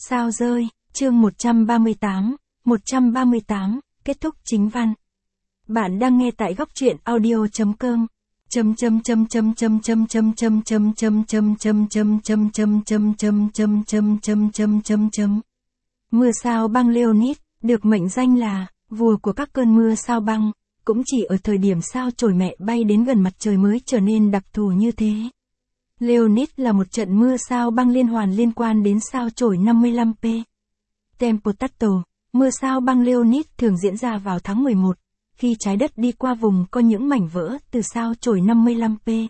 Sao rơi, chương 138, kết thúc chính văn. Bạn đang nghe tại góc truyện audio.com. Mưa sao băng Leonid, được mệnh danh là vua của các cơn mưa sao băng, cũng chỉ ở thời điểm sao chổi mẹ bay đến gần mặt trời mới trở nên đặc thù như thế. Leonid là một trận mưa sao băng liên hoàn liên quan đến sao chổi 55P. Tempotato, mưa sao băng Leonid thường diễn ra vào tháng 11, khi trái đất đi qua vùng có những mảnh vỡ từ sao chổi 55P.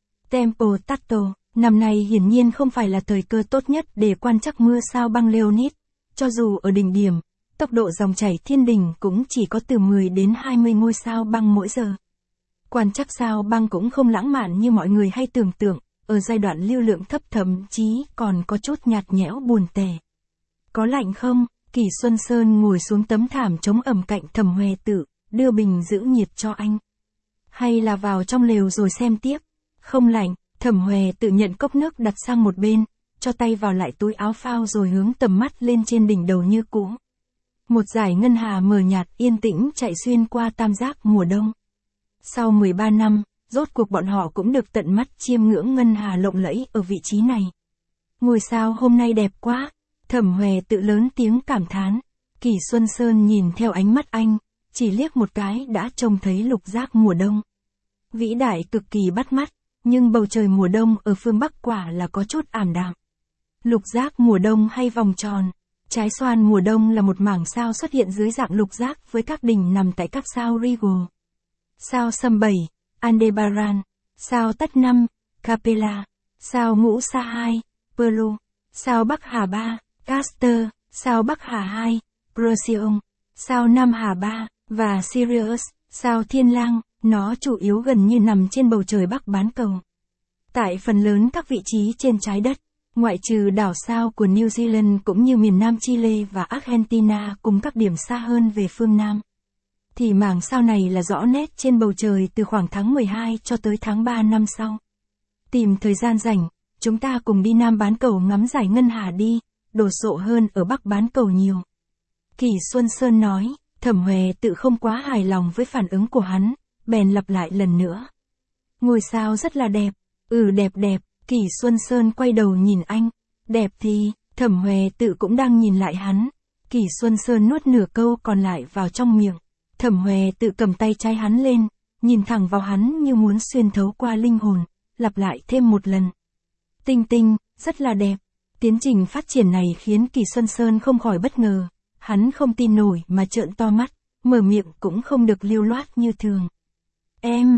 Tempotato, năm nay hiển nhiên không phải là thời cơ tốt nhất để quan trắc mưa sao băng Leonid, cho dù ở đỉnh điểm, tốc độ dòng chảy thiên đình cũng chỉ có từ 10 đến 20 ngôi sao băng mỗi giờ. Quan trắc sao băng cũng không lãng mạn như mọi người hay tưởng tượng, ở giai đoạn lưu lượng thấp thậm chí còn có chút nhạt nhẽo buồn tẻ. Có lạnh không? Kỷ Xuân Sơn ngồi xuống tấm thảm chống ẩm cạnh Thẩm Hoè Tự, đưa bình giữ nhiệt cho anh. Hay là vào trong lều rồi xem tiếp? Không lạnh, Thẩm Hoè Tự nhận cốc nước đặt sang một bên, cho tay vào lại túi áo phao rồi hướng tầm mắt lên trên đỉnh đầu như cũ. Một dải ngân hà mờ nhạt yên tĩnh chạy xuyên qua tam giác mùa đông. Sau 13 năm, rốt cuộc bọn họ cũng được tận mắt chiêm ngưỡng ngân hà lộng lẫy ở vị trí này. Ngôi sao hôm nay đẹp quá, Thẩm Hoè Tự lớn tiếng cảm thán. Kỷ Xuân Sơn nhìn theo ánh mắt anh, chỉ liếc một cái đã trông thấy lục giác mùa đông. Vĩ đại cực kỳ bắt mắt, nhưng bầu trời mùa đông ở phương Bắc quả là có chút ảm đạm. Lục giác mùa đông hay vòng tròn, trái xoan mùa đông là một mảng sao xuất hiện dưới dạng lục giác với các đỉnh nằm tại các sao Rigel, sao Sâm 7, Aldebaran, sao Tất 5, Capella, sao Ngũ Sa 2, Perlu, sao Bắc Hà 3, Castor, sao Bắc Hà 2, Procyon, sao Nam Hà 3, và Sirius, sao Thiên Lang, nó chủ yếu gần như nằm trên bầu trời Bắc bán cầu. Tại phần lớn các vị trí trên trái đất, ngoại trừ đảo sao của New Zealand cũng như miền Nam Chile và Argentina cùng các điểm xa hơn về phương Nam, thì mảng sao này là rõ nét trên bầu trời từ khoảng tháng 12 cho tới tháng 3 năm sau. Tìm thời gian rảnh, chúng ta cùng đi Nam bán cầu ngắm dải ngân hà đi, đồ sộ hơn ở Bắc bán cầu nhiều. Kỷ Xuân Sơn nói. Thẩm Hoè Tự không quá hài lòng với phản ứng của hắn, bèn lặp lại lần nữa. Ngôi sao rất là đẹp. Đẹp đẹp. Kỷ Xuân Sơn quay đầu nhìn anh. Đẹp thì, Thẩm Hoè Tự cũng đang nhìn lại hắn. Kỷ Xuân Sơn nuốt nửa câu còn lại vào trong miệng. Thẩm Hoè Tự cầm tay trái hắn lên, nhìn thẳng vào hắn như muốn xuyên thấu qua linh hồn, lặp lại thêm một lần. Tinh tinh, rất là đẹp. Tiến trình phát triển này khiến Kỷ Xuân Sơn không khỏi bất ngờ. Hắn không tin nổi mà trợn to mắt, mở miệng cũng không được lưu loát như thường. Em,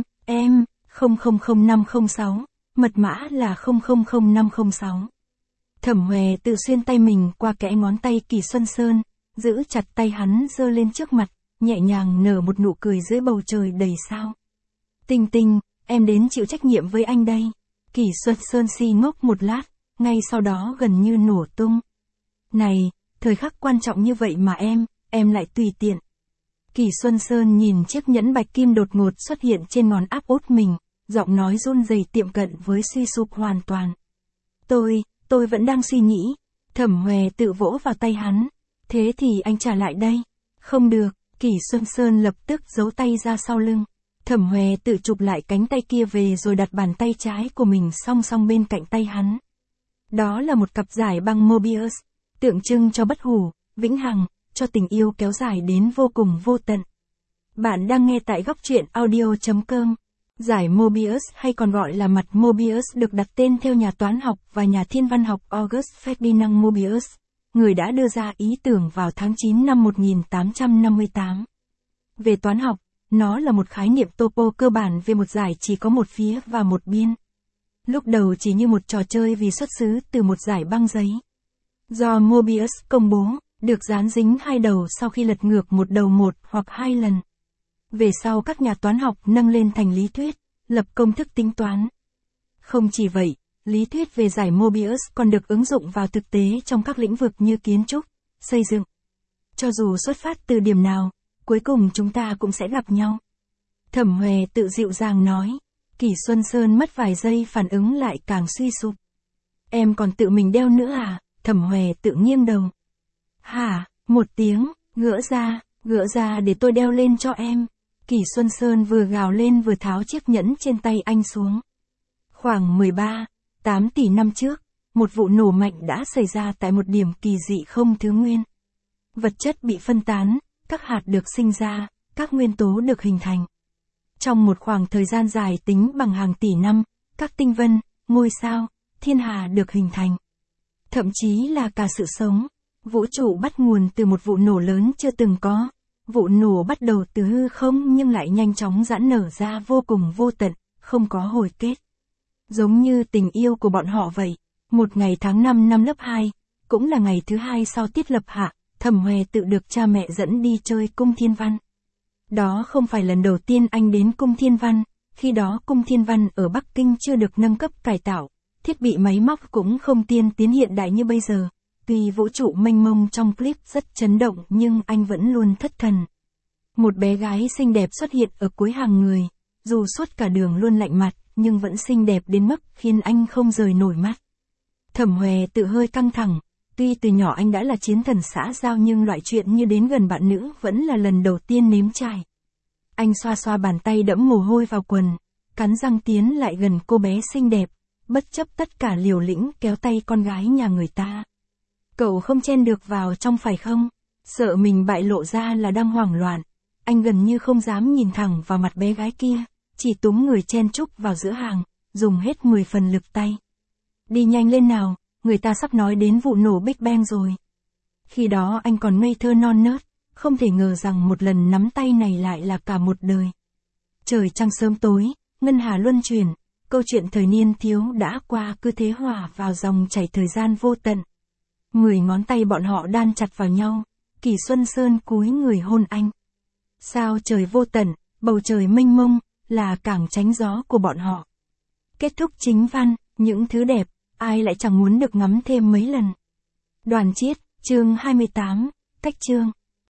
000506, mật mã là 000506. Thẩm Hoè Tự xuyên tay mình qua kẽ ngón tay Kỷ Xuân Sơn, giữ chặt tay hắn giơ lên trước mặt, nhẹ nhàng nở một nụ cười dưới bầu trời đầy sao. Tinh tinh, em đến chịu trách nhiệm với anh đây. Kỷ Xuân Sơn si ngốc một lát, ngay sau đó gần như nổ tung. Này, thời khắc quan trọng như vậy mà em lại tùy tiện. Kỷ Xuân Sơn nhìn chiếc nhẫn bạch kim đột ngột xuất hiện trên ngón áp út mình, giọng nói run rẩy tiệm cận với suy sụp hoàn toàn. Tôi vẫn đang suy nghĩ. Thẩm Hoè Tự vỗ vào tay hắn. Thế thì anh trả lại đây. Không được, Kỷ Xuân Sơn lập tức giấu tay ra sau lưng. Thẩm Hoè Tự chụp lại cánh tay kia về rồi đặt bàn tay trái của mình song song bên cạnh tay hắn. Đó là một cặp dải băng Mobius, tượng trưng cho bất hủ, vĩnh hằng, cho tình yêu kéo dài đến vô cùng vô tận. Bạn đang nghe tại góc truyện audio.com. Dải Mobius hay còn gọi là mặt Mobius được đặt tên theo nhà toán học và nhà thiên văn học August Ferdinand Mobius, người đã đưa ra ý tưởng vào tháng 9 năm 1858. Về toán học, nó là một khái niệm topo cơ bản về một dải chỉ có một phía và một biên. Lúc đầu chỉ như một trò chơi vì xuất xứ từ một dải băng giấy. Do Mobius công bố, được dán dính hai đầu sau khi lật ngược một đầu một hoặc hai lần. Về sau các nhà toán học nâng lên thành lý thuyết, lập công thức tính toán. Không chỉ vậy, lý thuyết về dải Mobius còn được ứng dụng vào thực tế trong các lĩnh vực như kiến trúc, xây dựng. Cho dù xuất phát từ điểm nào, cuối cùng chúng ta cũng sẽ gặp nhau. Thẩm Hoè Tự dịu dàng nói. Kỷ Xuân Sơn mất vài giây phản ứng lại càng suy sụp. Em còn tự mình đeo nữa à? Thẩm Hòe tự nghiêng đầu. Hả, một tiếng, gỡ ra để tôi đeo lên cho em. Kỷ Xuân Sơn vừa gào lên vừa tháo chiếc nhẫn trên tay anh xuống. Khoảng 8 tỷ năm trước, một vụ nổ mạnh đã xảy ra tại một điểm kỳ dị không thứ nguyên. Vật chất bị phân tán, các hạt được sinh ra, các nguyên tố được hình thành. Trong một khoảng thời gian dài tính bằng hàng tỷ năm, các tinh vân, ngôi sao, thiên hà được hình thành. Thậm chí là cả sự sống. Vũ trụ bắt nguồn từ một vụ nổ lớn chưa từng có. Vụ nổ bắt đầu từ hư không nhưng lại nhanh chóng giãn nở ra vô cùng vô tận, không có hồi kết. Giống như tình yêu của bọn họ vậy. Một ngày tháng 5 năm lớp 2, cũng là ngày thứ 2 sau tiết lập hạ, Thẩm Hòe tự được cha mẹ dẫn đi chơi Cung Thiên Văn. Đó không phải lần đầu tiên anh đến Cung Thiên Văn, khi đó Cung Thiên Văn ở Bắc Kinh chưa được nâng cấp cải tạo, thiết bị máy móc cũng không tiên tiến hiện đại như bây giờ. Tuy vũ trụ mênh mông trong clip rất chấn động nhưng anh vẫn luôn thất thần. Một bé gái xinh đẹp xuất hiện ở cuối hàng người, dù suốt cả đường luôn lạnh mặt, nhưng vẫn xinh đẹp đến mức khiến anh không rời nổi mắt. Thẩm Hòe tự hơi căng thẳng, tuy từ nhỏ anh đã là chiến thần xã giao nhưng loại chuyện như đến gần bạn nữ vẫn là lần đầu tiên nếm trải. Anh xoa xoa bàn tay đẫm mồ hôi vào quần, cắn răng tiến lại gần cô bé xinh đẹp, bất chấp tất cả liều lĩnh kéo tay con gái nhà người ta. Cậu không chen được vào trong phải không? Sợ mình bại lộ ra là đang hoảng loạn. Anh gần như không dám nhìn thẳng vào mặt bé gái kia, chỉ túm người chen chúc vào giữa hàng, dùng hết 10 phần lực tay. Đi nhanh lên nào, người ta sắp nói đến vụ nổ Big Bang rồi. Khi đó anh còn ngây thơ non nớt, không thể ngờ rằng một lần nắm tay này lại là cả một đời. Trời trăng sớm tối, ngân hà luân chuyển, câu chuyện thời niên thiếu đã qua cứ thế hòa vào dòng chảy thời gian vô tận. 10 ngón tay bọn họ đan chặt vào nhau, Kỷ Xuân Sơn cúi người hôn anh. Sao trời vô tận, bầu trời mênh mông, là cảng tránh gió của bọn họ. Kết thúc chính văn, những thứ đẹp, ai lại chẳng muốn được ngắm thêm mấy lần. Đoàn Chiết, chương 28, cách chương.